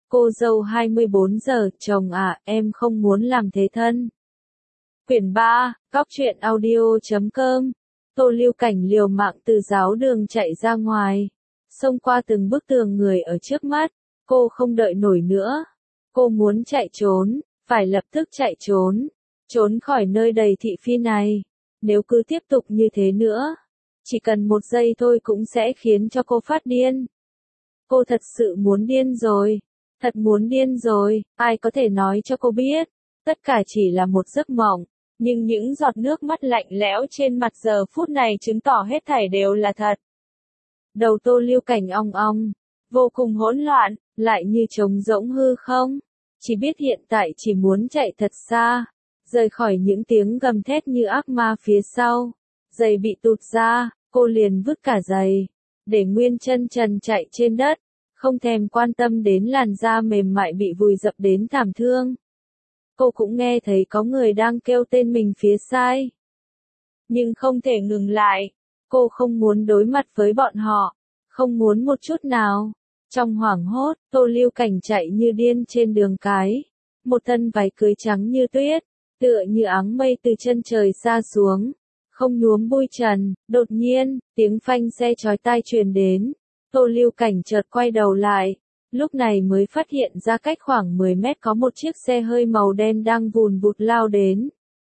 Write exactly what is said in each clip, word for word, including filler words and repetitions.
Cô dâu hai mươi bốn giờ, chồng à, em không muốn làm thế thân. Quyển ba, Cóc truyện audio chấm com. Tô Lưu Cảnh liều mạng từ giáo đường chạy ra ngoài, xông qua từng bức tường người ở trước mắt. Cô không đợi nổi nữa. Cô muốn chạy trốn, phải lập tức chạy trốn, trốn khỏi nơi đầy thị phi này. Nếu cứ tiếp tục như thế nữa, chỉ cần một giây thôi cũng sẽ khiến cho cô phát điên. Cô thật sự muốn điên rồi, thật muốn điên rồi, ai có thể nói cho cô biết, tất cả chỉ là một giấc mộng, nhưng những giọt nước mắt lạnh lẽo trên mặt giờ phút này chứng tỏ hết thảy đều là thật. Đầu Tô Lưu Cảnh ong ong, vô cùng hỗn loạn, lại như trống rỗng hư không, chỉ biết hiện tại chỉ muốn chạy thật xa, rời khỏi những tiếng gầm thét như ác ma phía sau. Giày bị tụt ra, cô liền vứt cả giày, để nguyên chân trần chạy trên đất, không thèm quan tâm đến làn da mềm mại bị vùi dập đến thảm thương. Cô cũng nghe thấy có người đang kêu tên mình phía sai, nhưng không thể ngừng lại. Cô không muốn đối mặt với bọn họ, không muốn một chút nào. Trong hoảng hốt, Tô Lưu Cảnh chạy như điên trên đường cái, một thân váy cưới trắng như tuyết, tựa như áng mây từ chân trời xa xuống, không nhuốm bụi trần. Đột nhiên, tiếng phanh xe chói tai truyền đến. Tô Lưu Cảnh chợt quay đầu lại, lúc này mới phát hiện ra cách khoảng mười mét có một chiếc xe hơi màu đen đang vùn vụt lao đến.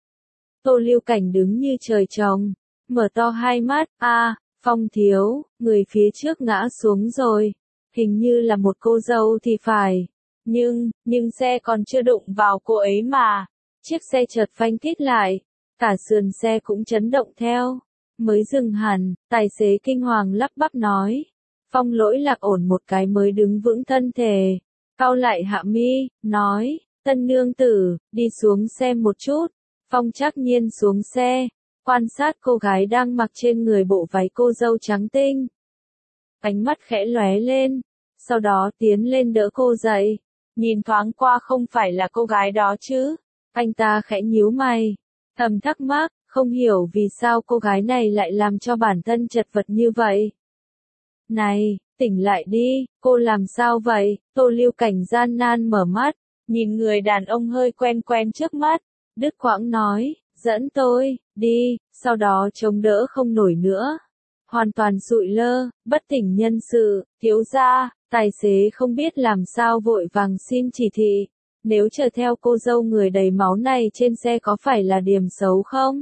Tô Lưu Cảnh đứng như trời trồng, mở to hai mắt, a, à, Phong thiếu, người phía trước ngã xuống rồi, hình như là một cô dâu thì phải, nhưng, nhưng xe còn chưa đụng vào cô ấy mà. Chiếc xe chợt phanh kít lại, cả sườn xe cũng chấn động theo, mới dừng hẳn, tài xế kinh hoàng lắp bắp nói. Phong Lỗi Lạc ổn một cái mới đứng vững thân thể, cau lại hạ mi, nói, tân nương tử, đi xuống xe một chút. Phong Trác Nhiên xuống xe, quan sát cô gái đang mặc trên người bộ váy cô dâu trắng tinh. Ánh mắt khẽ lóe lên, sau đó tiến lên đỡ cô dậy, nhìn thoáng qua không phải là cô gái đó chứ. Anh ta khẽ nhíu mày, thầm thắc mắc, không hiểu vì sao cô gái này lại làm cho bản thân chật vật như vậy. Này, tỉnh lại đi, cô làm sao vậy? Tô Lưu Cảnh gian nan mở mắt, nhìn người đàn ông hơi quen quen trước mắt, đứt quãng nói, dẫn tôi, đi, sau đó chống đỡ không nổi nữa. Hoàn toàn sụi lơ, bất tỉnh nhân sự, thiếu gia. Tài xế không biết làm sao vội vàng xin chỉ thị, nếu chờ theo cô dâu người đầy máu này trên xe có phải là điểm xấu không?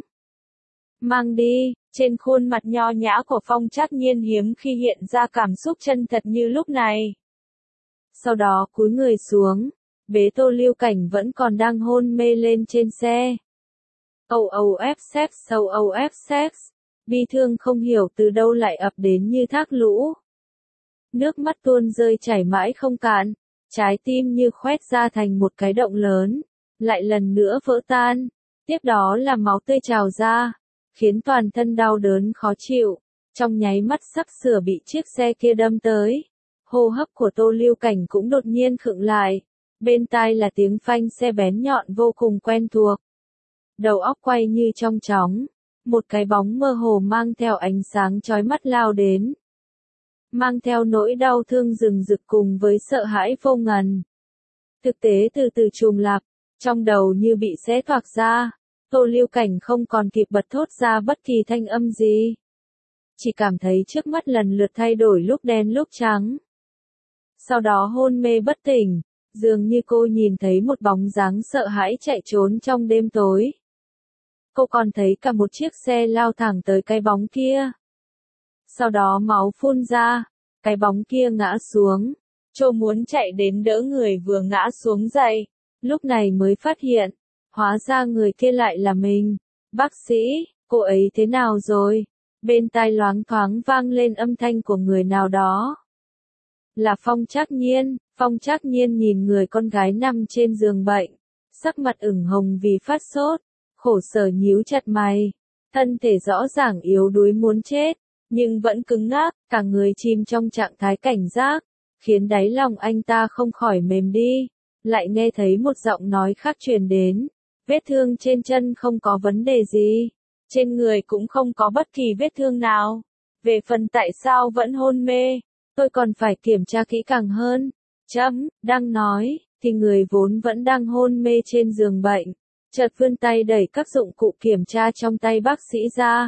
Mang đi. Trên khuôn mặt nho nhã của Phong Trác Nhiên hiếm khi hiện ra cảm xúc chân thật như lúc này. Sau đó cúi người xuống, bế Tô Lưu Cảnh vẫn còn đang hôn mê lên trên xe. Âu âu ép sex, sâu âu ép sex, bi thương không hiểu từ đâu lại ập đến như thác lũ. Nước mắt tuôn rơi chảy mãi không cạn, trái tim như khoét ra thành một cái động lớn, lại lần nữa vỡ tan, tiếp đó là máu tươi trào ra, khiến toàn thân đau đớn khó chịu, trong nháy mắt sắp sửa bị chiếc xe kia đâm tới. Hô hấp của Tô Lưu Cảnh cũng đột nhiên khựng lại, bên tai là tiếng phanh xe bén nhọn vô cùng quen thuộc. Đầu óc quay như trong chóng, một cái bóng mơ hồ mang theo ánh sáng chói mắt lao đến, mang theo nỗi đau thương rừng rực cùng với sợ hãi vô ngần. Thực tế từ từ trùng lặp, trong đầu như bị xé toạc ra. Tô Lưu Cảnh không còn kịp bật thốt ra bất kỳ thanh âm gì, chỉ cảm thấy trước mắt lần lượt thay đổi lúc đen lúc trắng. Sau đó hôn mê bất tỉnh, dường như cô nhìn thấy một bóng dáng sợ hãi chạy trốn trong đêm tối. Cô còn thấy cả một chiếc xe lao thẳng tới cái bóng kia. Sau đó máu phun ra, cái bóng kia ngã xuống. Cô muốn chạy đến đỡ người vừa ngã xuống dậy, lúc này mới phát hiện, hóa ra người kia lại là mình. Bác sĩ, cô ấy thế nào rồi? Bên tai loáng thoáng vang lên âm thanh của người nào đó. Là Phong Trác Nhiên. Phong Trác Nhiên nhìn người con gái nằm trên giường bệnh, sắc mặt ửng hồng vì phát sốt, khổ sở nhíu chặt mày, thân thể rõ ràng yếu đuối muốn chết, nhưng vẫn cứng ngắc, cả người chìm trong trạng thái cảnh giác, khiến đáy lòng anh ta không khỏi mềm đi. Lại nghe thấy một giọng nói khác truyền đến, vết thương trên chân không có vấn đề gì, trên người cũng không có bất kỳ vết thương nào. Về phần tại sao vẫn hôn mê, tôi còn phải kiểm tra kỹ càng hơn. Chấm, đang nói, thì người vốn vẫn đang hôn mê trên giường bệnh, chợt vươn tay đẩy các dụng cụ kiểm tra trong tay bác sĩ ra.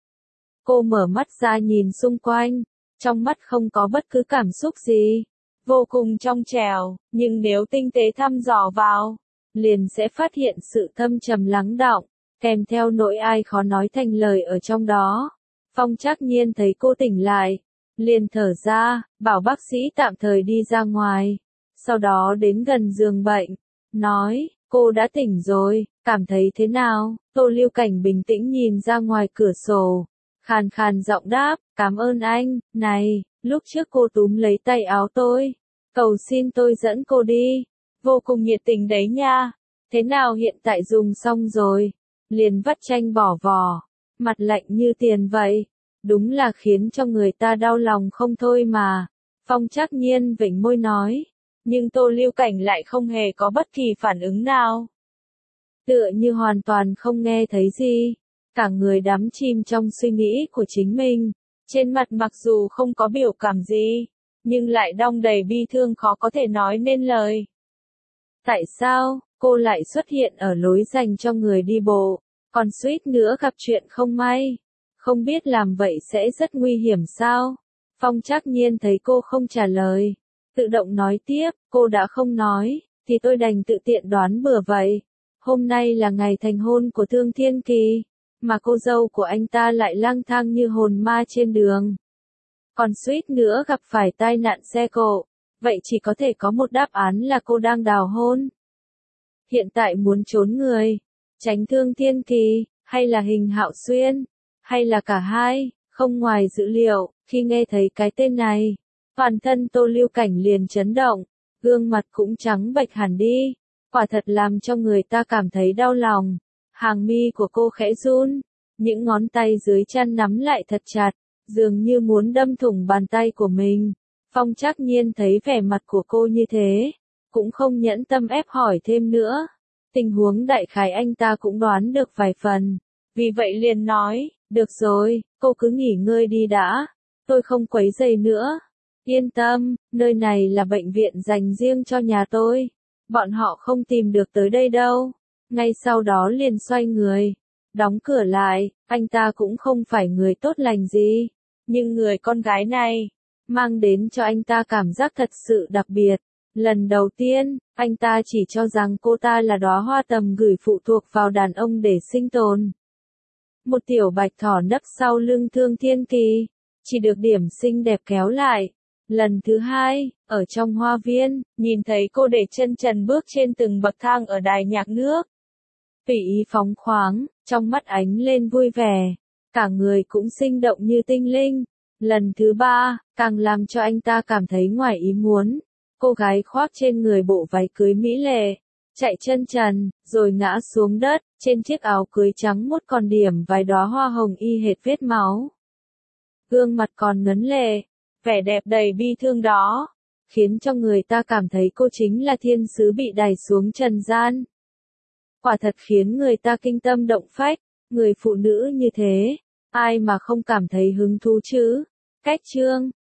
Cô mở mắt ra nhìn xung quanh, trong mắt không có bất cứ cảm xúc gì. Vô cùng trong trẻo, nhưng nếu tinh tế thăm dò vào, liền sẽ phát hiện sự thâm trầm lắng đọng, kèm theo nỗi ai khó nói thành lời ở trong đó. Phong Trác Nhiên thấy cô tỉnh lại, liền thở ra, bảo bác sĩ tạm thời đi ra ngoài, sau đó đến gần giường bệnh, nói, cô đã tỉnh rồi, cảm thấy thế nào? Tô Lưu Cảnh bình tĩnh nhìn ra ngoài cửa sổ, khàn khàn giọng đáp, cảm ơn anh, này, lúc trước cô túm lấy tay áo tôi, cầu xin tôi dẫn cô đi, vô cùng nhiệt tình đấy nha, thế nào hiện tại dùng xong rồi, liền vắt chanh bỏ vò, mặt lạnh như tiền vậy, đúng là khiến cho người ta đau lòng không thôi mà. Phong Trác Nhiên vểnh môi nói, nhưng Tô Lưu Cảnh lại không hề có bất kỳ phản ứng nào. Tựa như hoàn toàn không nghe thấy gì, cả người đắm chìm trong suy nghĩ của chính mình, trên mặt mặc dù không có biểu cảm gì, nhưng lại đong đầy bi thương khó có thể nói nên lời. Tại sao, cô lại xuất hiện ở lối dành cho người đi bộ, còn suýt nữa gặp chuyện không may? Không biết làm vậy sẽ rất nguy hiểm sao? Phong Trác Nhiên thấy cô không trả lời, tự động nói tiếp, cô đã không nói, thì tôi đành tự tiện đoán bừa vậy. Hôm nay là ngày thành hôn của Thương Thiên Kỳ, mà cô dâu của anh ta lại lang thang như hồn ma trên đường. Còn suýt nữa gặp phải tai nạn xe cộ, vậy chỉ có thể có một đáp án là cô đang đào hôn. Hiện tại muốn trốn người, tránh Thương Thiên Kỳ, hay là Hình Hạo Xuyên, hay là cả hai, không ngoài dữ liệu, khi nghe thấy cái tên này, toàn thân Tô Lưu Cảnh liền chấn động, gương mặt cũng trắng bệch hẳn đi, quả thật làm cho người ta cảm thấy đau lòng. Hàng mi của cô khẽ run, những ngón tay dưới chân nắm lại thật chặt, dường như muốn đâm thủng bàn tay của mình. Phong Trác Nhiên thấy vẻ mặt của cô như thế, cũng không nhẫn tâm ép hỏi thêm nữa. Tình huống đại khái anh ta cũng đoán được vài phần, vì vậy liền nói, được rồi, cô cứ nghỉ ngơi đi đã, tôi không quấy rầy nữa. Yên tâm, nơi này là bệnh viện dành riêng cho nhà tôi, bọn họ không tìm được tới đây đâu. Ngay sau đó liền xoay người, đóng cửa lại, anh ta cũng không phải người tốt lành gì, nhưng người con gái này, mang đến cho anh ta cảm giác thật sự đặc biệt. Lần đầu tiên, anh ta chỉ cho rằng cô ta là đóa hoa tầm gửi phụ thuộc vào đàn ông để sinh tồn. Một tiểu bạch thỏ nấp sau lưng Thương Thiên Kỳ, chỉ được điểm xinh đẹp kéo lại. Lần thứ hai, ở trong hoa viên, nhìn thấy cô để chân trần bước trên từng bậc thang ở đài nhạc nước. Tùy ý phóng khoáng, trong mắt ánh lên vui vẻ, cả người cũng sinh động như tinh linh. Lần thứ ba, càng làm cho anh ta cảm thấy ngoài ý muốn. Cô gái khoác trên người bộ váy cưới mỹ lệ, chạy chân trần, rồi ngã xuống đất, trên chiếc áo cưới trắng muốt còn điểm vài đóa hoa hồng y hệt vết máu. Gương mặt còn ngấn lệ, vẻ đẹp đầy bi thương đó, khiến cho người ta cảm thấy cô chính là thiên sứ bị đày xuống trần gian. Quả thật khiến người ta kinh tâm động phách, người phụ nữ như thế, ai mà không cảm thấy hứng thú chứ? Cách chương